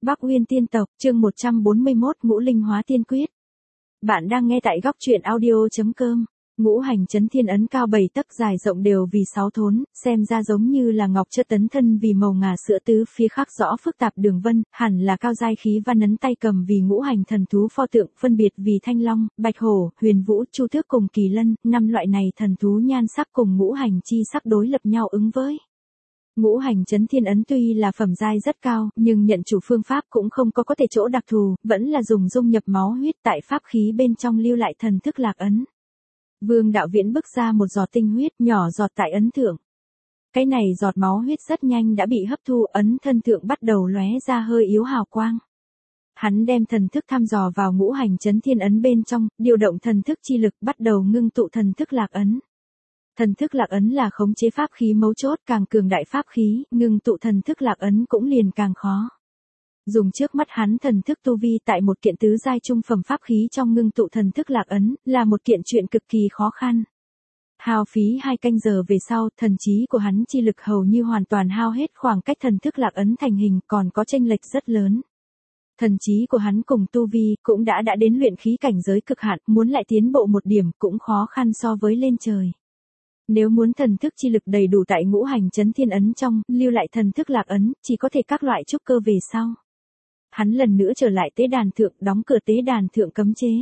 Bắc Uyên Tiên Tộc, chương 141 Ngũ Linh Hóa Tiên Quyết. Bạn đang nghe tại góc truyện audio.com. Ngũ hành chấn thiên ấn cao 7 tấc dài rộng đều vì 6 thốn, xem ra giống như là ngọc chất tấn thân vì màu ngà sữa tứ phía khắc rõ phức tạp đường vân, hẳn là cao giai khí văn ấn tay cầm vì ngũ hành thần thú pho tượng, phân biệt vì thanh long, bạch hổ, huyền vũ, chu tước cùng kỳ lân, 5 loại này thần thú nhan sắc cùng ngũ hành chi sắc đối lập nhau ứng với. Ngũ hành chấn thiên ấn tuy là phẩm giai rất cao, nhưng nhận chủ phương pháp cũng không có thể chỗ đặc thù, vẫn là dùng dung nhập máu huyết tại pháp khí bên trong lưu lại thần thức lạc ấn. Vương Đạo Viễn bức ra một giọt tinh huyết nhỏ giọt tại ấn thượng. Cái này giọt máu huyết rất nhanh đã bị hấp thu, ấn thân thượng bắt đầu lóe ra hơi yếu hào quang. Hắn đem thần thức thăm dò vào ngũ hành chấn thiên ấn bên trong, điều động thần thức chi lực bắt đầu ngưng tụ thần thức lạc ấn. Thần thức lạc ấn là khống chế pháp khí mấu chốt, càng cường đại pháp khí, ngưng tụ thần thức lạc ấn cũng liền càng khó. Dùng trước mắt hắn thần thức tu vi tại một kiện tứ giai trung phẩm pháp khí trong ngưng tụ thần thức lạc ấn, là một kiện chuyện cực kỳ khó khăn. Hao phí 2 canh giờ về sau, thần trí của hắn chi lực hầu như hoàn toàn hao hết, khoảng cách thần thức lạc ấn thành hình còn có chênh lệch rất lớn. Thần trí của hắn cùng tu vi cũng đã đến luyện khí cảnh giới cực hạn, muốn lại tiến bộ một điểm cũng khó khăn so với lên trời. Nếu muốn thần thức chi lực đầy đủ tại ngũ hành chấn thiên ấn trong, lưu lại thần thức lạc ấn, chỉ có thể các loại trúc cơ về sau. Hắn lần nữa trở lại tế đàn thượng, đóng cửa tế đàn thượng cấm chế.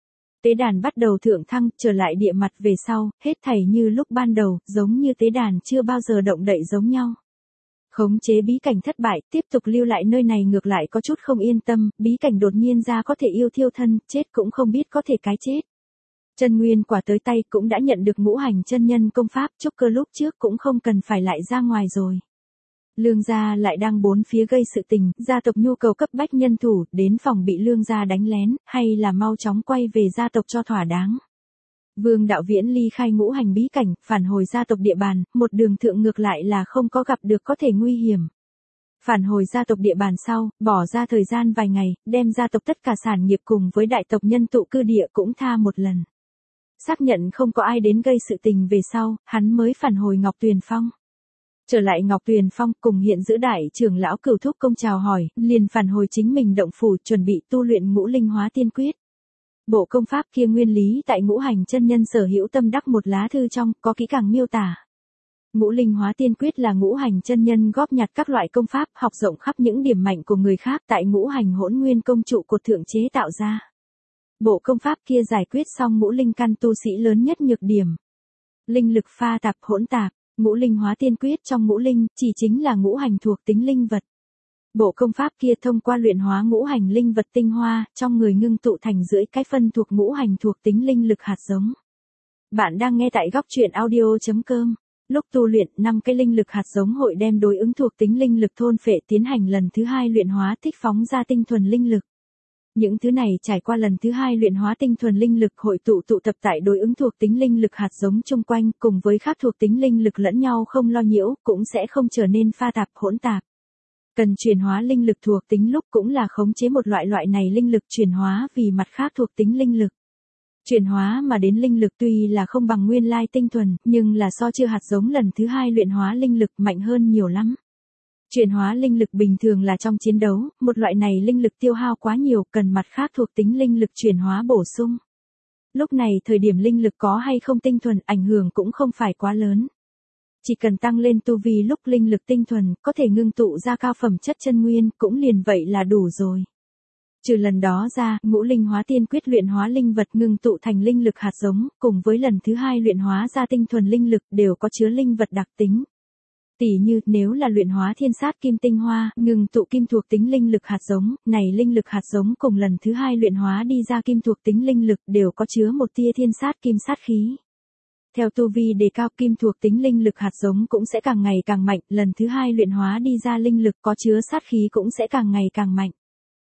Tế đàn bắt đầu thượng thăng, trở lại địa mặt về sau, hết thảy như lúc ban đầu, giống như tế đàn chưa bao giờ động đậy giống nhau. Khống chế bí cảnh thất bại, tiếp tục lưu lại nơi này ngược lại có chút không yên tâm, bí cảnh đột nhiên ra có thể yêu thiêu thân, chết cũng không biết có thể cái chết. Chân nguyên quả tới tay cũng đã nhận được ngũ hành chân nhân công pháp, trúc cơ lúc trước cũng không cần phải lại ra ngoài rồi. Lương gia lại đang bốn phía gây sự tình, gia tộc nhu cầu cấp bách nhân thủ, đến phòng bị lương gia đánh lén, hay là mau chóng quay về gia tộc cho thỏa đáng. Vương Đạo Viễn ly khai ngũ hành bí cảnh, phản hồi gia tộc địa bàn, một đường thượng ngược lại là không có gặp được có thể nguy hiểm. Phản hồi gia tộc địa bàn sau, bỏ ra thời gian vài ngày, đem gia tộc tất cả sản nghiệp cùng với đại tộc nhân tụ cư địa cũng tha một lần. Xác nhận không có ai đến gây sự tình về sau, hắn mới phản hồi Ngọc Tuyền Phong. Trở lại Ngọc Tuyền Phong cùng hiện giữ đại trưởng lão Cửu Thúc Công chào hỏi, liền phản hồi chính mình động phủ chuẩn bị tu luyện ngũ linh hóa tiên quyết. Bộ công pháp kia nguyên lý tại ngũ hành chân nhân sở hữu tâm đắc một lá thư trong, có kỹ càng miêu tả. Ngũ linh hóa tiên quyết là ngũ hành chân nhân góp nhặt các loại công pháp học rộng khắp những điểm mạnh của người khác tại ngũ hành hỗn nguyên công trụ cột thượng chế tạo ra. Bộ công pháp kia giải quyết xong ngũ linh căn tu sĩ lớn nhất nhược điểm. Linh lực pha tạp hỗn tạp, ngũ linh hóa tiên quyết trong ngũ linh, chỉ chính là ngũ hành thuộc tính linh vật. Bộ công pháp kia thông qua luyện hóa ngũ hành linh vật tinh hoa, trong người ngưng tụ thành rưỡi cái phân thuộc ngũ hành thuộc tính linh lực hạt giống. Bạn đang nghe tại góc truyện audio.com. Lúc tu luyện, 5 cái linh lực hạt giống hội đem đối ứng thuộc tính linh lực thôn phệ tiến hành lần thứ 2 luyện hóa thích phóng ra tinh thuần linh lực. Những thứ này trải qua lần thứ 2 luyện hóa tinh thuần linh lực hội tụ tập tại đối ứng thuộc tính linh lực hạt giống chung quanh, cùng với khác thuộc tính linh lực lẫn nhau không lo nhiễu, cũng sẽ không trở nên pha tạp hỗn tạp. Cần chuyển hóa linh lực thuộc tính lúc cũng là khống chế một loại này linh lực chuyển hóa vì mặt khác thuộc tính linh lực. Chuyển hóa mà đến linh lực tuy là không bằng nguyên lai tinh thuần, nhưng là so chưa hạt giống lần thứ 2 luyện hóa linh lực mạnh hơn nhiều lắm. Chuyển hóa linh lực bình thường là trong chiến đấu, một loại này linh lực tiêu hao quá nhiều, cần mặt khác thuộc tính linh lực chuyển hóa bổ sung. Lúc này thời điểm linh lực có hay không tinh thuần, ảnh hưởng cũng không phải quá lớn. Chỉ cần tăng lên tu vi lúc linh lực tinh thuần, có thể ngưng tụ ra cao phẩm chất chân nguyên, cũng liền vậy là đủ rồi. Trừ lần đó ra, ngũ linh hóa tiên quyết luyện hóa linh vật ngưng tụ thành linh lực hạt giống, cùng với lần thứ 2 luyện hóa ra tinh thuần linh lực đều có chứa linh vật đặc tính. Tỷ như, nếu là luyện hóa thiên sát kim tinh hoa, ngừng tụ kim thuộc tính linh lực hạt giống, này linh lực hạt giống cùng lần thứ 2 luyện hóa đi ra kim thuộc tính linh lực đều có chứa một tia thiên sát kim sát khí. Theo tu vi đề cao kim thuộc tính linh lực hạt giống cũng sẽ càng ngày càng mạnh, lần thứ 2 luyện hóa đi ra linh lực có chứa sát khí cũng sẽ càng ngày càng mạnh.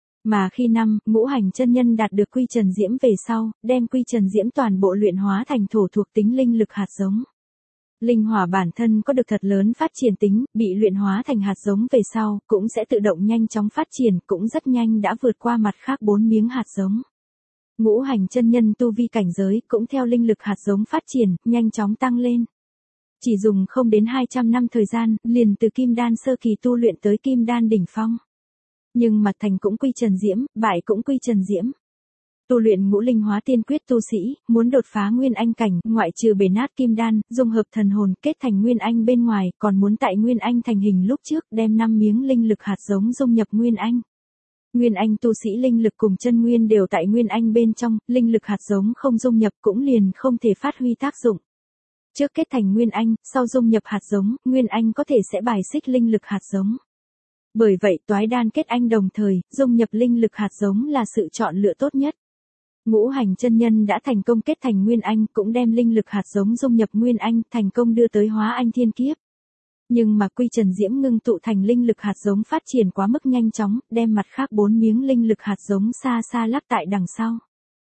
Mà khi ngũ hành chân nhân đạt được quy trần diễm về sau, đem quy trần diễm toàn bộ luyện hóa thành thổ thuộc tính linh lực hạt giống. Linh hỏa bản thân có được thật lớn phát triển tính, bị luyện hóa thành hạt giống về sau, cũng sẽ tự động nhanh chóng phát triển, cũng rất nhanh đã vượt qua mặt khác 4 miếng hạt giống. Ngũ hành chân nhân tu vi cảnh giới cũng theo linh lực hạt giống phát triển, nhanh chóng tăng lên. Chỉ dùng không đến 200 năm thời gian, liền từ kim đan sơ kỳ tu luyện tới kim đan đỉnh phong. Nhưng mà thành cũng quy Trần Diễm, bại cũng quy Trần Diễm. Tu luyện ngũ linh hóa tiên quyết tu sĩ, muốn đột phá nguyên anh cảnh, ngoại trừ bể nát kim đan, dung hợp thần hồn, kết thành nguyên anh bên ngoài, còn muốn tại nguyên anh thành hình lúc trước, đem 5 miếng linh lực hạt giống dung nhập nguyên anh. Nguyên anh tu sĩ linh lực cùng chân nguyên đều tại nguyên anh bên trong, linh lực hạt giống không dung nhập cũng liền không thể phát huy tác dụng. Trước kết thành nguyên anh, sau dung nhập hạt giống, nguyên anh có thể sẽ bài xích linh lực hạt giống. Bởi vậy toái đan kết anh đồng thời, dung nhập linh lực hạt giống là sự chọn lựa tốt nhất. Ngũ hành chân nhân đã thành công kết thành nguyên anh, cũng đem linh lực hạt giống dung nhập nguyên anh, thành công đưa tới hóa anh thiên kiếp. Nhưng mà quy Trần Diễm ngưng tụ thành linh lực hạt giống phát triển quá mức nhanh chóng, đem mặt khác 4 miếng linh lực hạt giống xa xa lắp tại đằng sau.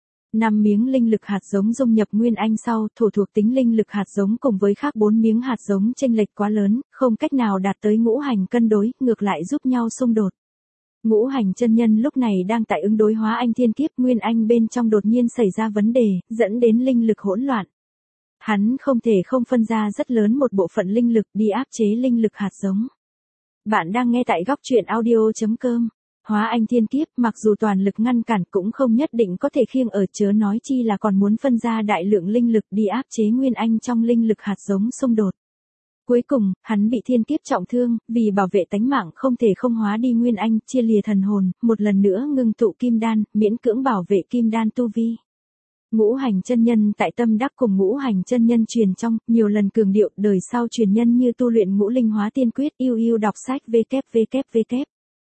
5 miếng linh lực hạt giống dung nhập nguyên anh sau, thổ thuộc tính linh lực hạt giống cùng với khác 4 miếng hạt giống chênh lệch quá lớn, không cách nào đạt tới ngũ hành cân đối, ngược lại giúp nhau xung đột. Ngũ hành chân nhân lúc này đang tại ứng đối hóa anh thiên kiếp, nguyên anh bên trong đột nhiên xảy ra vấn đề, dẫn đến linh lực hỗn loạn. Hắn không thể không phân ra rất lớn một bộ phận linh lực đi áp chế linh lực hạt giống. Bạn đang nghe tại góc truyện audio.com. Hóa anh thiên kiếp mặc dù toàn lực ngăn cản cũng không nhất định có thể khiêng ở, chớ nói chi là còn muốn phân ra đại lượng linh lực đi áp chế nguyên anh trong linh lực hạt giống xung đột. Cuối cùng, hắn bị thiên kiếp trọng thương, vì bảo vệ tánh mạng không thể không hóa đi nguyên anh, chia lìa thần hồn, một lần nữa ngưng tụ kim đan, miễn cưỡng bảo vệ kim đan tu vi. Ngũ hành chân nhân tại tâm đắc cùng ngũ hành chân nhân truyền trong, nhiều lần cường điệu đời sau truyền nhân như tu luyện ngũ linh hóa tiên quyết, yêu đọc sách www.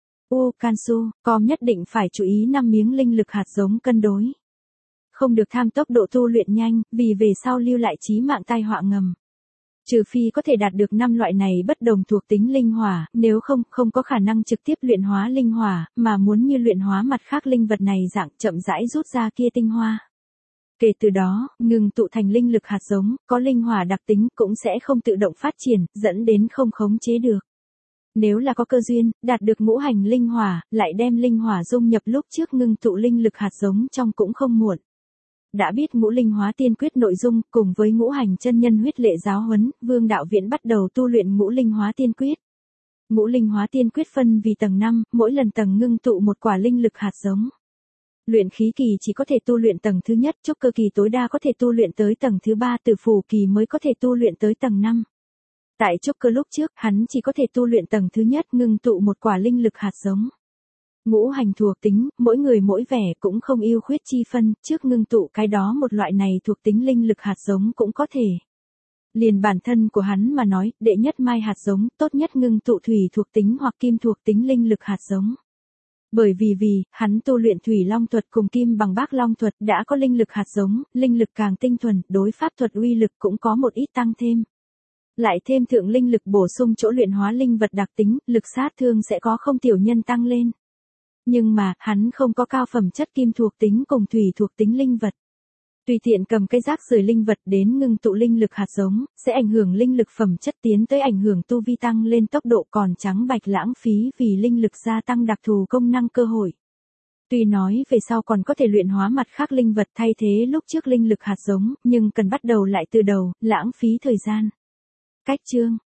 Cansu.com nhất định phải chú ý 5 miếng linh lực hạt giống cân đối. Không được tham tốc độ tu luyện nhanh, vì về sau lưu lại chí mạng tai họa ngầm. Trừ phi có thể đạt được 5 loại này bất đồng thuộc tính linh hỏa, nếu không có khả năng trực tiếp luyện hóa linh hỏa, mà muốn như luyện hóa mặt khác linh vật này dạng chậm rãi rút ra kia tinh hoa. Kể từ đó, ngừng tụ thành linh lực hạt giống, có linh hỏa đặc tính cũng sẽ không tự động phát triển, dẫn đến không khống chế được. Nếu là có cơ duyên, đạt được ngũ hành linh hỏa, lại đem linh hỏa dung nhập lúc trước ngưng tụ linh lực hạt giống trong cũng không muộn. Đã biết ngũ linh hóa tiên quyết nội dung, cùng với ngũ hành chân nhân huyết lệ giáo huấn, Vương Đạo Viễn bắt đầu tu luyện ngũ linh hóa tiên quyết. Ngũ linh hóa tiên quyết phân vì tầng 5, mỗi lần tầng ngưng tụ một quả linh lực hạt giống. Luyện khí kỳ chỉ có thể tu luyện tầng thứ nhất, trúc cơ kỳ tối đa có thể tu luyện tới tầng thứ 3, tử phủ kỳ mới có thể tu luyện tới tầng 5. Tại trúc cơ lúc trước, hắn chỉ có thể tu luyện tầng thứ nhất, ngưng tụ một quả linh lực hạt giống. Ngũ hành thuộc tính, mỗi người mỗi vẻ cũng không ưu khuyết chi phân, trước ngưng tụ cái đó một loại này thuộc tính linh lực hạt giống cũng có thể. Liền bản thân của hắn mà nói, đệ nhất mai hạt giống, tốt nhất ngưng tụ thủy thuộc tính hoặc kim thuộc tính linh lực hạt giống. Bởi vì, hắn tu luyện thủy long thuật cùng kim bằng bác long thuật đã có linh lực hạt giống, linh lực càng tinh thuần, đối pháp thuật uy lực cũng có một ít tăng thêm. Lại thêm thượng linh lực bổ sung chỗ luyện hóa linh vật đặc tính, lực sát thương sẽ có không tiểu nhân tăng lên. Nhưng mà, hắn không có cao phẩm chất kim thuộc tính cùng thủy thuộc tính linh vật. Tùy tiện cầm cái rác rời linh vật đến ngưng tụ linh lực hạt giống, sẽ ảnh hưởng linh lực phẩm chất tiến tới ảnh hưởng tu vi tăng lên tốc độ, còn trắng bạch lãng phí vì linh lực gia tăng đặc thù công năng cơ hội. Tuy nói về sau còn có thể luyện hóa mặt khác linh vật thay thế lúc trước linh lực hạt giống, nhưng cần bắt đầu lại từ đầu, lãng phí thời gian. Cách chương